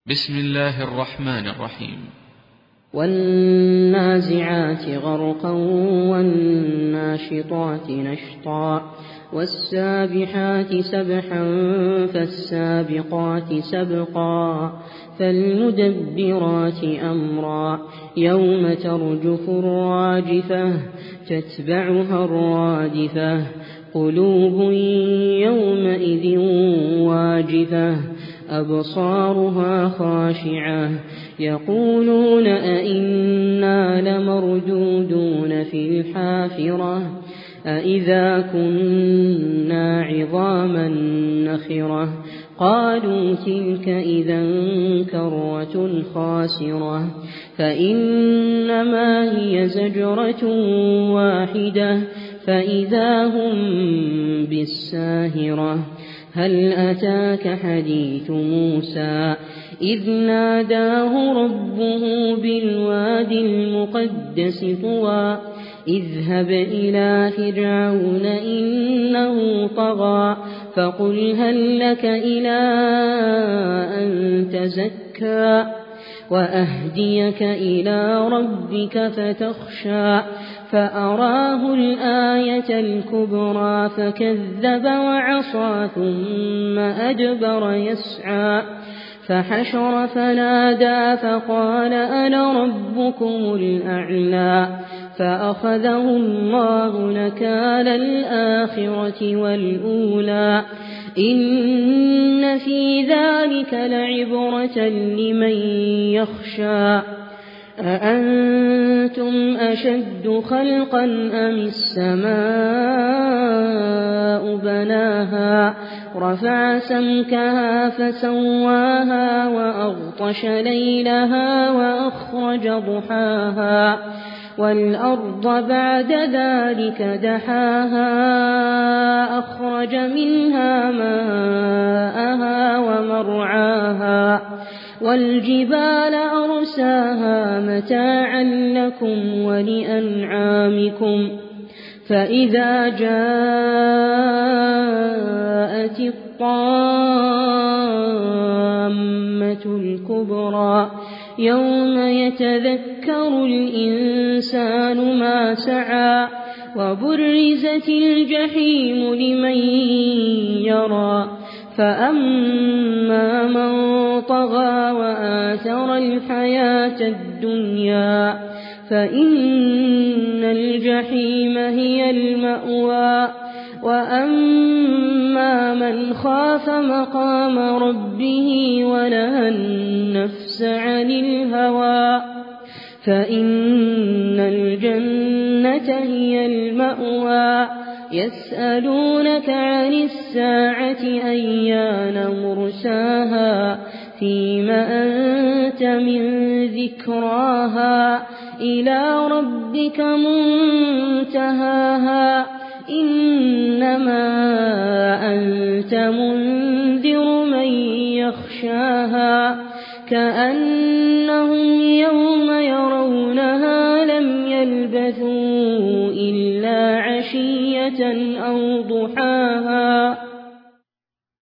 بسم الله الرحمن الرحيم. والنازعات غرقا والناشطات نشطا والسابحات سبحا فالسابقات سبقا فالمدبرات أمرا يوم ترجف الراجفة تتبعها الرادفة قلوب يومئذ واجفة أبصارها خاشعة يقولون أئنا لمردودون في الحافرة أئذا كنا عظاما نخرة قالوا تلك إذا كرة خاسرة فإنما هي زجرة واحدة فإذا هم بالساهرة هل أتاك حديث موسى إذ ناداه ربه بالوادي المقدس طوى اذهب إلى فرعون إنه طغى فقل هل لك إلى أن تزكى وأهديك إلى ربك فتخشى فأراه الآية الكبرى فكذب وعصى ثم أدبر يسعى فحشر فنادى فقال أنا ربكم الأعلى فأخذه الله نكال الآخرة والأولى إن في ذلك لعبرة لمن يخشى أأنتم أشد خلقا أم السماء بناها رفع سمكها فسواها وأغطش ليلها وأخرج ضحاها والأرض بعد ذلك دحاها أخرج منها ماءها ومرعاها والجبال أرساها متاعا لكم ولأنعامكم فإذا جاءت الطامة الكبرى يوم يتذكر الإنسان ما سعى وبرزت الجحيم لمن يرى فأما من طغى وآثر الحياة الدنيا فإن الجحيم هي المأوى وأما من خاف مقام ربه ونهى النفس عن الهوى فإن الجنة هي المأوى يسألونك عن الساعة أيان مرساها فيم أنت من ذكراها إلى ربك منتهاها إنما أنت منذر من يخشاها كأنهم يوم يرونها لم يلبثوا إلا عشية أو ضحاها